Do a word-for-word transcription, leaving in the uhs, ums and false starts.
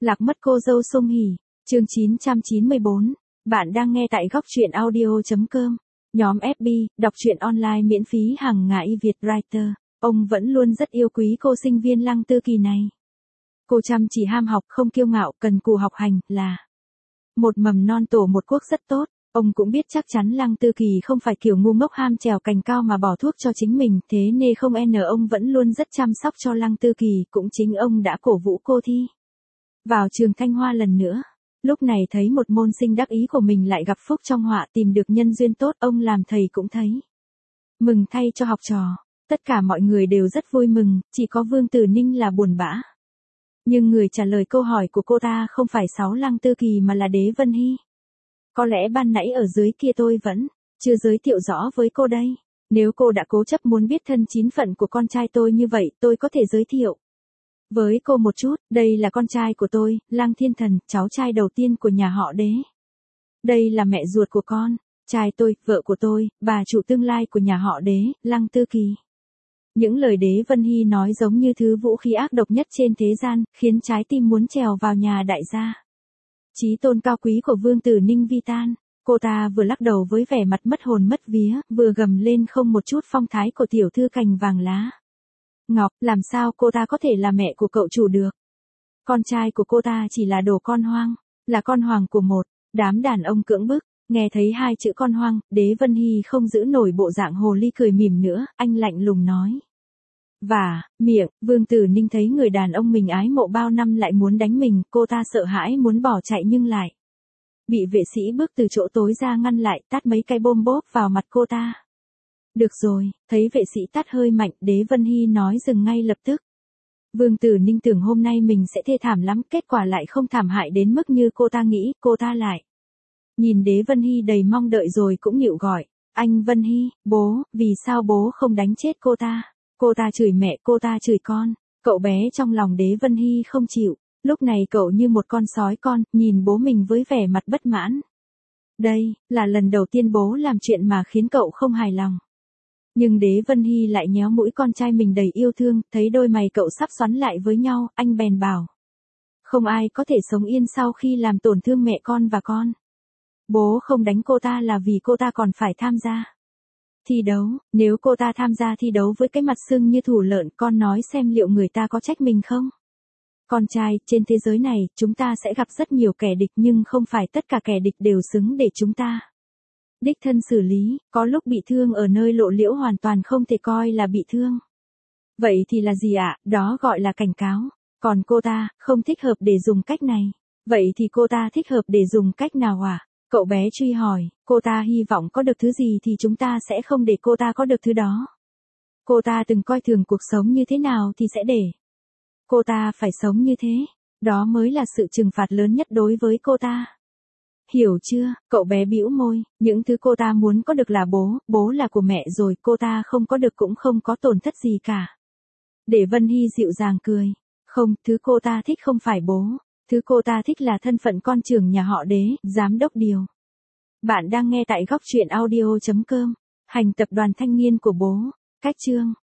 Lạc mất cô dâu Song Hỷ, chương chín trăm chín mươi bốn. Bạn đang nghe tại góc truyện audio.com. Nhóm ép bê, đọc truyện online miễn phí hàng ngày Việt Writer. Ông vẫn luôn rất yêu quý cô sinh viên Lăng Tư Kỳ này. Cô chăm chỉ ham học, không kiêu ngạo, cần cù học hành, là một mầm non tổ một quốc rất tốt. Ông cũng biết chắc chắn Lăng Tư Kỳ không phải kiểu ngu ngốc ham trèo cành cao mà bỏ thuốc cho chính mình, thế nên không n ông vẫn luôn rất chăm sóc cho Lăng Tư Kỳ, cũng chính ông đã cổ vũ cô thi vào trường Thanh Hoa lần nữa. Lúc này thấy một môn sinh đắc ý của mình lại gặp phúc trong họa, tìm được nhân duyên tốt, ông làm thầy cũng thấy mừng thay cho học trò. Tất cả mọi người đều rất vui mừng, chỉ có Vương Tử Ninh là buồn bã. Nhưng người trả lời câu hỏi của cô ta không phải Sáu Lăng Tư Kỳ mà là Đế Vân Hy. Có lẽ ban nãy ở dưới kia tôi vẫn chưa giới thiệu rõ với cô đây. Nếu cô đã cố chấp muốn biết thân chín phận của con trai tôi như vậy, tôi có thể giới thiệu với cô một chút. Đây là con trai của tôi, Lăng Thiên Thần, cháu trai đầu tiên của nhà họ Đế. Đây là mẹ ruột của con trai tôi, vợ của tôi, bà chủ tương lai của nhà họ Đế, Lăng Tư Kỳ. Những lời Đế Vân Hy nói giống như thứ vũ khí ác độc nhất trên thế gian, khiến trái tim muốn trèo vào nhà đại gia chí tôn cao quý của Vương Tử Ninh vi tan. Cô ta vừa lắc đầu với vẻ mặt mất hồn mất vía, vừa gầm lên không một chút phong thái của tiểu thư cành vàng lá ngọc. Làm sao cô ta có thể là mẹ của cậu chủ được? Con trai của cô ta chỉ là đồ con hoang, là con hoàng của một đám đàn ông cưỡng bức. Nghe thấy hai chữ con hoang, Đế Vân Hy không giữ nổi bộ dạng hồ ly cười mỉm nữa, anh lạnh lùng nói. Và, miệng, Vương Tử Ninh thấy người đàn ông mình ái mộ bao năm lại muốn đánh mình, cô ta sợ hãi muốn bỏ chạy nhưng lại bị vệ sĩ bước từ chỗ tối ra ngăn lại, tát mấy cái bôm bốp vào mặt cô ta. Được rồi, thấy vệ sĩ tát hơi mạnh, Đế Vân Hy nói dừng ngay lập tức. Vương Tử Ninh tưởng hôm nay mình sẽ thê thảm lắm, kết quả lại không thảm hại đến mức như cô ta nghĩ, cô ta lại nhìn Đế Vân Hy đầy mong đợi rồi cũng nhịu gọi. Anh Vân Hy, bố, vì sao bố không đánh chết cô ta? Cô ta chửi mẹ, cô ta chửi con. Cậu bé trong lòng Đế Vân Hy không chịu. Lúc này cậu như một con sói con, nhìn bố mình với vẻ mặt bất mãn. Đây, là lần đầu tiên bố làm chuyện mà khiến cậu không hài lòng. Nhưng Đế Vân Hy lại nhéo mũi con trai mình đầy yêu thương, thấy đôi mày cậu sắp xoắn lại với nhau, anh bèn bảo. Không ai có thể sống yên sau khi làm tổn thương mẹ con và con. Bố không đánh cô ta là vì cô ta còn phải tham gia thi đấu. Nếu cô ta tham gia thi đấu với cái mặt sưng như thủ lợn, con nói xem liệu người ta có trách mình không? Con trai, trên thế giới này, chúng ta sẽ gặp rất nhiều kẻ địch nhưng không phải tất cả kẻ địch đều xứng để chúng ta đích thân xử lý. Có lúc bị thương ở nơi lộ liễu hoàn toàn không thể coi là bị thương. Vậy thì là gì ạ? À? Đó gọi là cảnh cáo. Còn cô ta, không thích hợp để dùng cách này. Vậy thì cô ta thích hợp để dùng cách nào à? Cậu bé truy hỏi, cô ta hy vọng có được thứ gì thì chúng ta sẽ không để cô ta có được thứ đó. Cô ta từng coi thường cuộc sống như thế nào thì sẽ để cô ta phải sống như thế. Đó mới là sự trừng phạt lớn nhất đối với cô ta. Hiểu chưa? Cậu bé bĩu môi, những thứ cô ta muốn có được là bố, bố là của mẹ rồi, cô ta không có được cũng không có tổn thất gì cả. Để Vân Hy dịu dàng cười. Không, thứ cô ta thích không phải bố. Thứ cô ta thích là thân phận con trưởng nhà họ Đế, giám đốc điều. Bạn đang nghe tại góc truyện audio.com. Hành tập đoàn thanh niên của bố. Cách chương